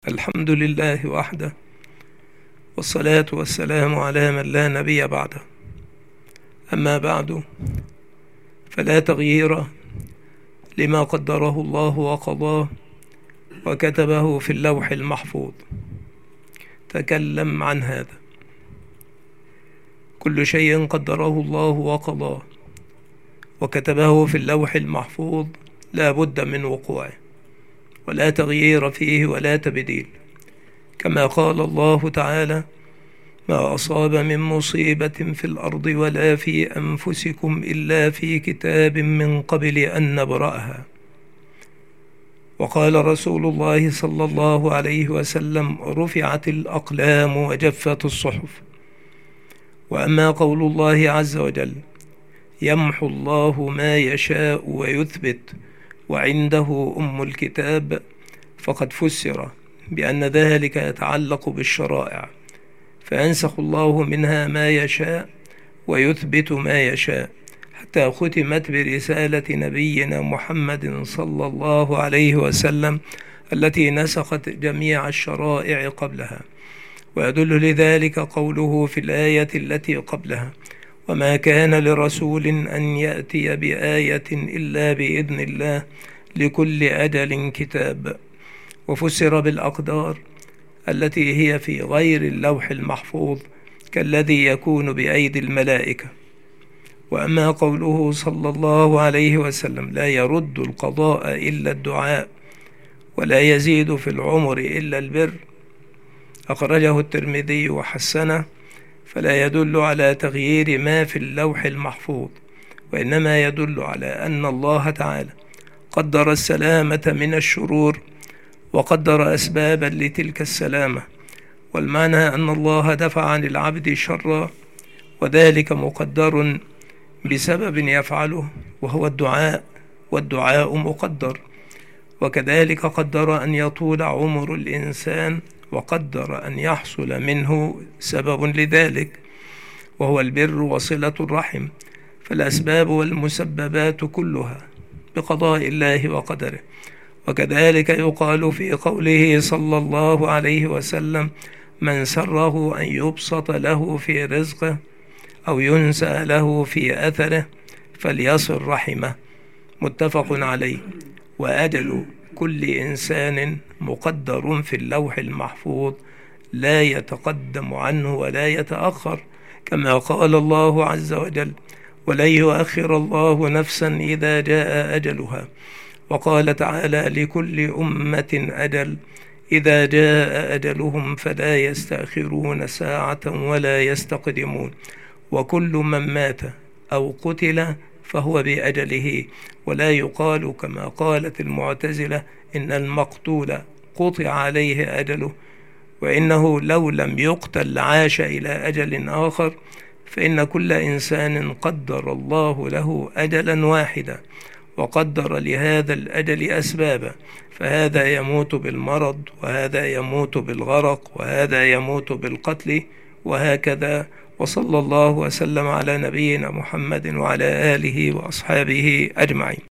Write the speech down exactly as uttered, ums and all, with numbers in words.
الحمد لله وحده، والصلاة والسلام على من لا نبي بعده. أما بعد، فلا تغيير لما قدره الله وقضاه وكتبه في اللوح المحفوظ. تكلم عن هذا. كل شيء قدره الله وقضاه وكتبه في اللوح المحفوظ لا بد من وقوعه، ولا تغيير فيه ولا تبديل، كما قال الله تعالى: ما أصاب من مصيبة في الأرض ولا في أنفسكم إلا في كتاب من قبل أن نبرأها. وقال رسول الله صلى الله عليه وسلم: رفعت الأقلام وجفت الصحف. وأما قول الله عز وجل: يمحو الله ما يشاء ويثبت وعنده أم الكتاب، فقد فسر بأن ذلك يتعلق بالشرائع، فينسخ الله منها ما يشاء ويثبت ما يشاء، حتى ختمت برسالة نبينا محمد صلى الله عليه وسلم التي نسخت جميع الشرائع قبلها. ويدل لذلك قوله في الآية التي قبلها: وما كان لرسول أن يأتي بآية إلا بإذن الله لكل أجل كتاب. وفسر بالأقدار التي هي في غير اللوح المحفوظ كالذي يكون بأيدي الملائكة. وأما قوله صلى الله عليه وسلم: لا يرد القضاء إلا الدعاء ولا يزيد في العمر إلا البر، أخرجه الترمذي وحسنه، فلا يدل على تغيير ما في اللوح المحفوظ، وإنما يدل على أن الله تعالى قدر السلامة من الشرور وقدر أسبابا لتلك السلامة. والمعنى أن الله دفع عن العبد شرا، وذلك مقدر بسبب يفعله وهو الدعاء، والدعاء مقدر. وكذلك قدر أن يطول عمر الإنسان، وقدر أن يحصل منه سبب لذلك وهو البر وصلة الرحم. فالأسباب والمسببات كلها بقضاء الله وقدره. وكذلك يقال في قوله صلى الله عليه وسلم: من سره أن يبسط له في رزقه أو ينسى له في أثره فليصل رحمه، متفق عليه. وأجل كل إنسان مقدر في اللوح المحفوظ، لا يتقدم عنه ولا يتأخر، كما قال الله عز وجل: ولن يؤخر الله نفسا إذا جاء أجلها. وقال تعالى: لكل أمة أجل، إذا جاء أجلهم فلا يستأخرون ساعة ولا يستقدمون. وكل من مات أو قتل فهو بأجله، ولا يقال كما قالت المعتزلة إن المقتول قطع عليه أجله، وإنه لو لم يقتل عاش إلى أجل آخر. فإن كل إنسان قدر الله له أجلا واحدا، وقدر لهذا الأجل أسبابا، فهذا يموت بالمرض، وهذا يموت بالغرق، وهذا يموت بالقتل، وهكذا. وصلى الله وسلم على نبينا محمد وعلى آله وأصحابه أجمعين.